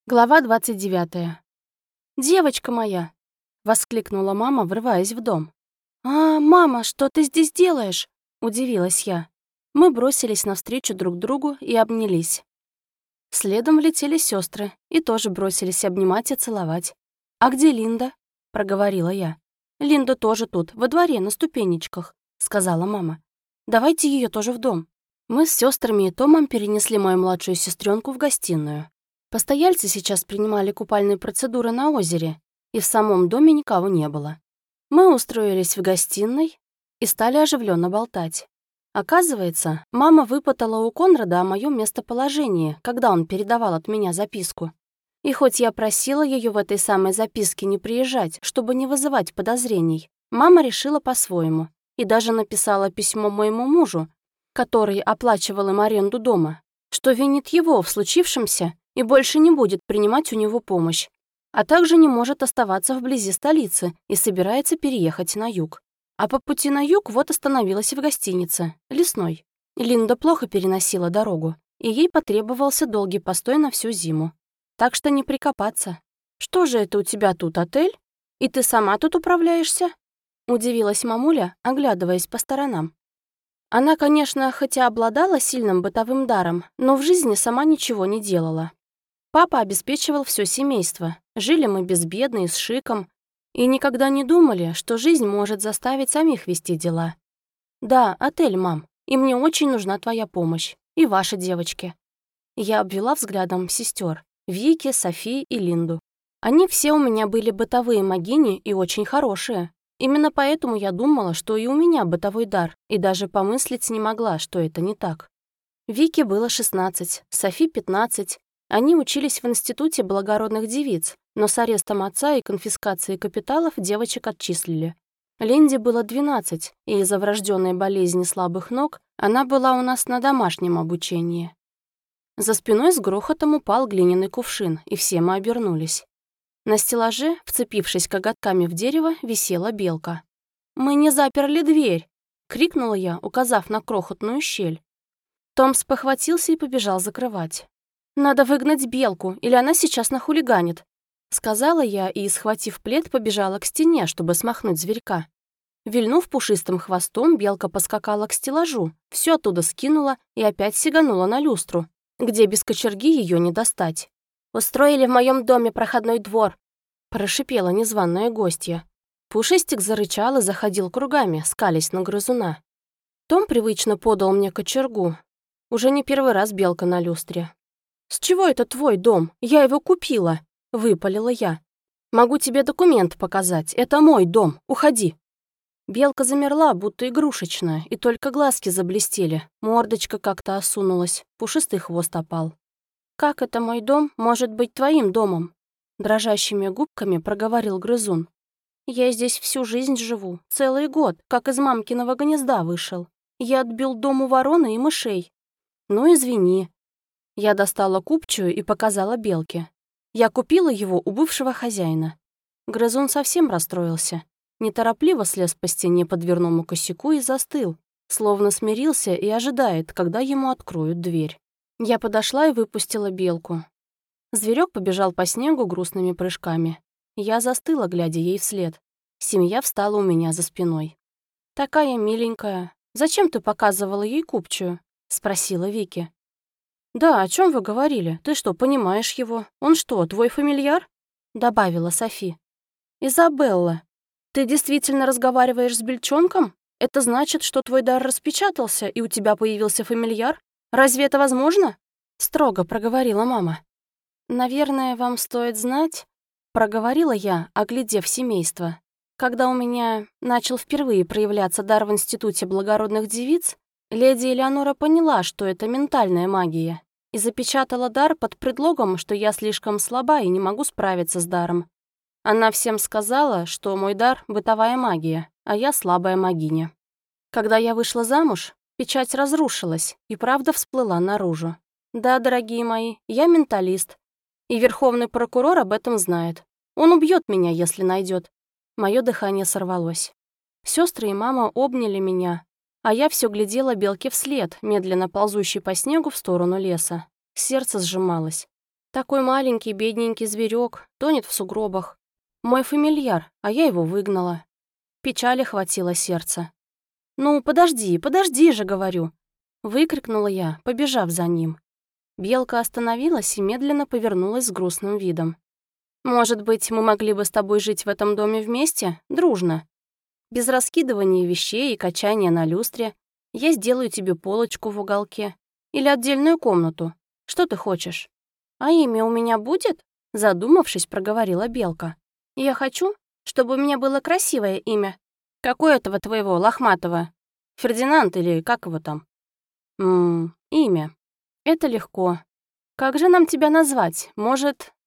Глава 29. «Девочка моя!» — воскликнула мама, врываясь в дом. Мама, что ты здесь делаешь?» — удивилась я. Мы бросились навстречу друг другу и обнялись. Следом влетели сестры и тоже бросились обнимать и целовать. «А где Линда?» — проговорила я. «Линда тоже тут, во дворе, на ступенечках», — сказала мама. «Давайте ее тоже в дом». Мы с сестрами и Томом перенесли мою младшую сестренку в гостиную. Постояльцы сейчас принимали купальные процедуры на озере, и в самом доме никого не было. Мы устроились в гостиной и стали оживленно болтать. Оказывается, мама выпытала у Конрада о моем местоположении, когда он передавал от меня записку. И хоть я просила ее в этой самой записке не приезжать, чтобы не вызывать подозрений, мама решила по-своему и даже написала письмо моему мужу, который оплачивал им аренду дома, что винит его в случившемся и больше не будет принимать у него помощь, а также не может оставаться вблизи столицы и собирается переехать на юг. А по пути на юг вот остановилась в гостинице, лесной. Линда плохо переносила дорогу, и ей потребовался долгий постой на всю зиму. Так что не прикопаться. «Что же это у тебя тут, отель? И ты сама тут управляешься?» — удивилась мамуля, оглядываясь по сторонам. Она, конечно, хотя обладала сильным бытовым даром, но в жизни сама ничего не делала. Папа обеспечивал все семейство. Жили мы безбедно и с шиком. И никогда не думали, что жизнь может заставить самих вести дела. «Да, отель, мам. И мне очень нужна твоя помощь. И ваши девочки». Я обвела взглядом сестер Вики, Софи и Линду. Они все у меня были бытовые магини и очень хорошие. Именно поэтому я думала, что и у меня бытовой дар, и даже помыслить не могла, что это не так. Вике было 16, Софи 15. Они учились в Институте благородных девиц, но с арестом отца и конфискацией капиталов девочек отчислили. Линде было 12, и из-за врожденной болезни слабых ног она была у нас на домашнем обучении. За спиной с грохотом упал глиняный кувшин, и все мы обернулись. На стеллаже, вцепившись коготками в дерево, висела белка. «Мы не заперли дверь!» — крикнула я, указав на крохотную щель. Том спохватился и побежал закрывать. «Надо выгнать белку, или она сейчас нахулиганит», — сказала я и, схватив плед, побежала к стене, чтобы смахнуть зверька. Вильнув пушистым хвостом, белка поскакала к стеллажу, все оттуда скинула и опять сиганула на люстру, где без кочерги ее не достать. «Устроили в моем доме проходной двор», — прошипела незваная гостья. Пушистик зарычал и заходил кругами, скалясь на грызуна. Том привычно подал мне кочергу. Уже не первый раз белка на люстре. «С чего это твой дом? Я его купила!» — выпалила я. «Могу тебе документ показать. Это мой дом. Уходи!» Белка замерла, будто игрушечная, и только глазки заблестели. Мордочка как-то осунулась, пушистый хвост опал. «Как это мой дом может быть твоим домом?» Дрожащими губками проговорил грызун. «Я здесь всю жизнь живу, целый год, как из мамкиного гнезда вышел. Я отбил дом у вороны и мышей. Ну, извини». Я достала купчую и показала белке. Я купила его у бывшего хозяина. Грызун совсем расстроился. Неторопливо слез по стене по дверному косяку и застыл, словно смирился и ожидает, когда ему откроют дверь. Я подошла и выпустила белку. Зверек побежал по снегу грустными прыжками. Я застыла, глядя ей вслед. Семья встала у меня за спиной. «Такая миленькая. Зачем ты показывала ей купчую?» — спросила Вики. «Да, о чем вы говорили? Ты что, понимаешь его? Он что, твой фамильяр?» — добавила Софи. «Изабелла, ты действительно разговариваешь с бельчонком? Это значит, что твой дар распечатался, и у тебя появился фамильяр? Разве это возможно?» — строго проговорила мама. «Наверное, вам стоит знать», — проговорила я, оглядев семейство. «Когда у меня начал впервые проявляться дар в Институте благородных девиц, леди Элеонора поняла, что это ментальная магия, и запечатала дар под предлогом, что я слишком слаба и не могу справиться с даром. Она всем сказала, что мой дар — бытовая магия, а я слабая магиня. Когда я вышла замуж, печать разрушилась, и правда всплыла наружу. Да, дорогие мои, я менталист, и верховный прокурор об этом знает. Он убьет меня, если найдет. Мое дыхание сорвалось. Сестры и мама обняли меня, а я все глядела белке вслед, медленно ползущей по снегу в сторону леса. Сердце сжималось. Такой маленький, бедненький зверек тонет в сугробах. Мой фамильяр, а я его выгнала. Печали хватило сердца. «Ну, подожди же, говорю!» Выкрикнула я, побежав за ним. Белка остановилась и медленно повернулась с грустным видом. «Может быть, мы могли бы с тобой жить в этом доме вместе, дружно? Без раскидывания вещей и качания на люстре. Я сделаю тебе полочку в уголке. Или отдельную комнату. Что ты хочешь?» «А имя у меня будет?» Задумавшись, проговорила Белка. «Я хочу, чтобы у меня было красивое имя. Какое этого твоего, лохматого? Фердинанд или как его там?» Имя. Это легко. Как же нам тебя назвать? Может,